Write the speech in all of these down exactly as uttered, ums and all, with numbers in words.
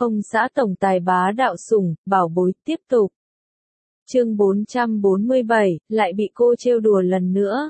Ông xã tổng tài bá đạo sủng, bảo bối tiếp tục. Chương bốn trăm bốn mươi bảy, lại bị cô trêu đùa lần nữa.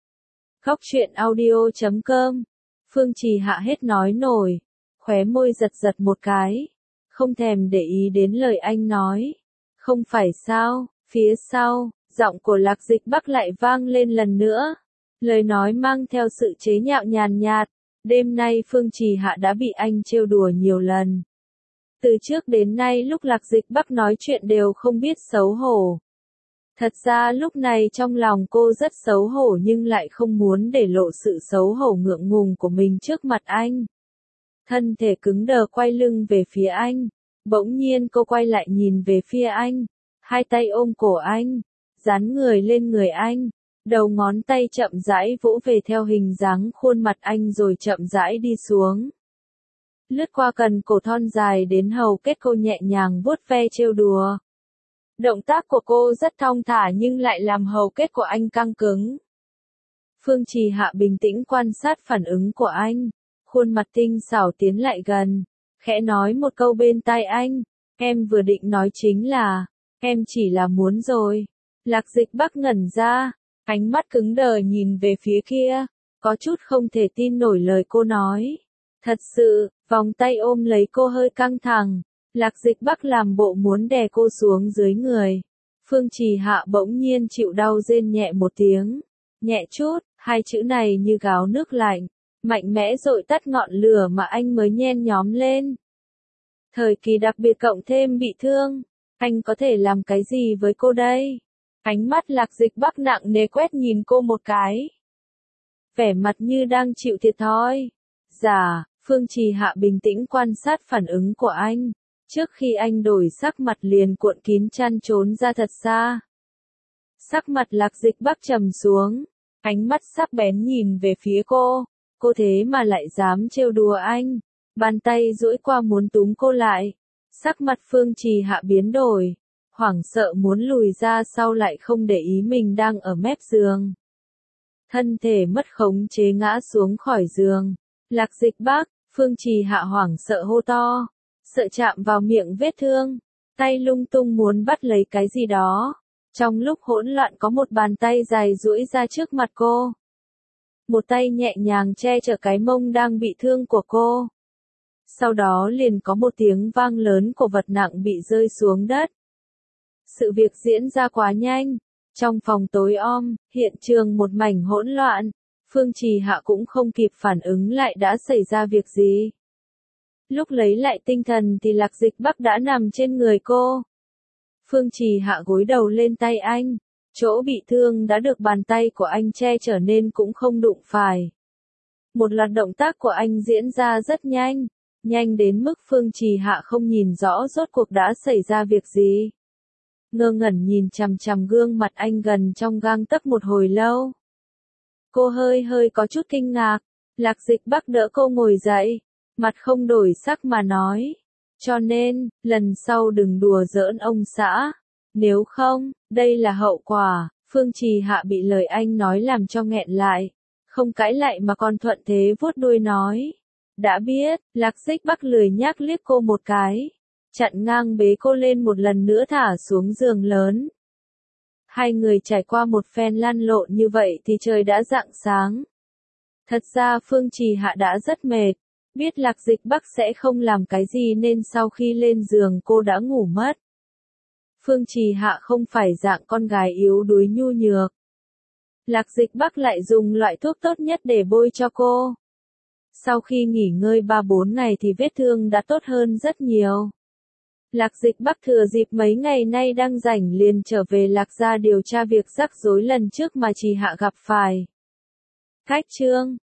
Góc truyện audio chấm com. Phương Trì Hạ hết nói nổi, khóe môi giật giật một cái, không thèm để ý đến lời anh nói. Không phải sao, phía sau, giọng của Lạc Dịch Bắc lại vang lên lần nữa. Lời nói mang theo sự chế nhạo nhàn nhạt, đêm nay Phương Trì Hạ đã bị anh trêu đùa nhiều lần. Từ trước đến nay lúc Lạc Dịch Bắc nói chuyện đều không biết xấu hổ. Thật ra lúc này trong lòng cô rất xấu hổ nhưng lại không muốn để lộ sự xấu hổ ngượng ngùng của mình trước mặt anh. Thân thể cứng đờ quay lưng về phía anh. Bỗng nhiên cô quay lại nhìn về phía anh. Hai tay ôm cổ anh. Dán người lên người anh. Đầu ngón tay chậm rãi vỗ về theo hình dáng khuôn mặt anh rồi chậm rãi đi xuống. Lướt qua cần cổ thon dài đến hầu kết cô nhẹ nhàng vuốt ve trêu đùa. Động tác của cô rất thong thả nhưng lại làm hầu kết của anh căng cứng. Phương Trì Hạ bình tĩnh quan sát phản ứng của anh. Khuôn mặt tinh xảo tiến lại gần. Khẽ nói một câu bên tai anh. Em vừa định nói chính là, em chỉ là muốn rồi. Lạc Dịch Bắc ngẩn ra. Ánh mắt cứng đờ nhìn về phía kia. Có chút không thể tin nổi lời cô nói. Thật sự, vòng tay ôm lấy cô hơi căng thẳng. Lạc Dịch Bắc làm bộ muốn đè cô xuống dưới người. Phương Trì Hạ bỗng nhiên chịu đau rên nhẹ một tiếng. Nhẹ chút, hai chữ này như gáo nước lạnh. Mạnh mẽ dội tắt ngọn lửa mà anh mới nhen nhóm lên. Thời kỳ đặc biệt cộng thêm bị thương. Anh có thể làm cái gì với cô đây? Ánh mắt Lạc Dịch Bắc nặng nề quét nhìn cô một cái. Vẻ mặt như đang chịu thiệt thòi. Dạ, Phương Trì Hạ bình tĩnh quan sát phản ứng của anh. Trước khi anh đổi sắc mặt liền cuộn kín chăn trốn ra thật xa. Sắc mặt Lạc Dịch Bắc trầm xuống. Ánh mắt sắc bén nhìn về phía cô. Cô thế mà lại dám trêu đùa anh. Bàn tay duỗi qua muốn túm cô lại. Sắc mặt Phương Trì Hạ biến đổi. Hoảng sợ muốn lùi ra sau lại không để ý mình đang ở mép giường. Thân thể mất khống chế ngã xuống khỏi giường. Lạc Dịch Bắc, Phương Trì Hạ hoảng sợ hô to. Sợ chạm vào miệng vết thương. Tay lung tung muốn bắt lấy cái gì đó. Trong lúc hỗn loạn có một bàn tay dài duỗi ra trước mặt cô. Một tay nhẹ nhàng che chở cái mông đang bị thương của cô. Sau đó liền có một tiếng vang lớn của vật nặng bị rơi xuống đất. Sự việc diễn ra quá nhanh. Trong phòng tối om, hiện trường một mảnh hỗn loạn. Phương Trì Hạ cũng không kịp phản ứng lại đã xảy ra việc gì. Lúc lấy lại tinh thần thì Lạc Dịch Bắc đã nằm trên người cô. Phương Trì Hạ gối đầu lên tay anh. Chỗ bị thương đã được bàn tay của anh che chở nên cũng không đụng phải. Một loạt động tác của anh diễn ra rất nhanh. Nhanh đến mức Phương Trì Hạ không nhìn rõ rốt cuộc đã xảy ra việc gì. Ngơ ngẩn nhìn chằm chằm gương mặt anh gần trong gang tấc một hồi lâu. Cô hơi hơi có chút kinh ngạc. Lạc Dịch Bắc đỡ cô ngồi dậy. Mặt không đổi sắc mà nói. Cho nên, lần sau đừng đùa giỡn ông xã. Nếu không, đây là hậu quả. Phương Trì Hạ bị lời anh nói làm cho nghẹn lại. Không cãi lại mà còn thuận thế vuốt đuôi nói. Đã biết, Lạc Dịch Bắc lười nhác liếc cô một cái. Chặn ngang bế cô lên một lần nữa thả xuống giường lớn. Hai người trải qua một phen lăn lộn như vậy thì trời đã rạng sáng. Thật ra Phương Trì Hạ đã rất mệt. Biết Lạc Dịch Bắc sẽ không làm cái gì nên sau khi lên giường cô đã ngủ mất. Phương Trì Hạ không phải dạng con gái yếu đuối nhu nhược. Lạc Dịch Bắc lại dùng loại thuốc tốt nhất để bôi cho cô. Sau khi nghỉ ngơi ba bốn ngày thì vết thương đã tốt hơn rất nhiều. Lạc Dịch Bắc thừa dịp mấy ngày nay đang rảnh liền trở về Lạc gia điều tra việc rắc rối lần trước mà Trì Hạ gặp phải. Cách chương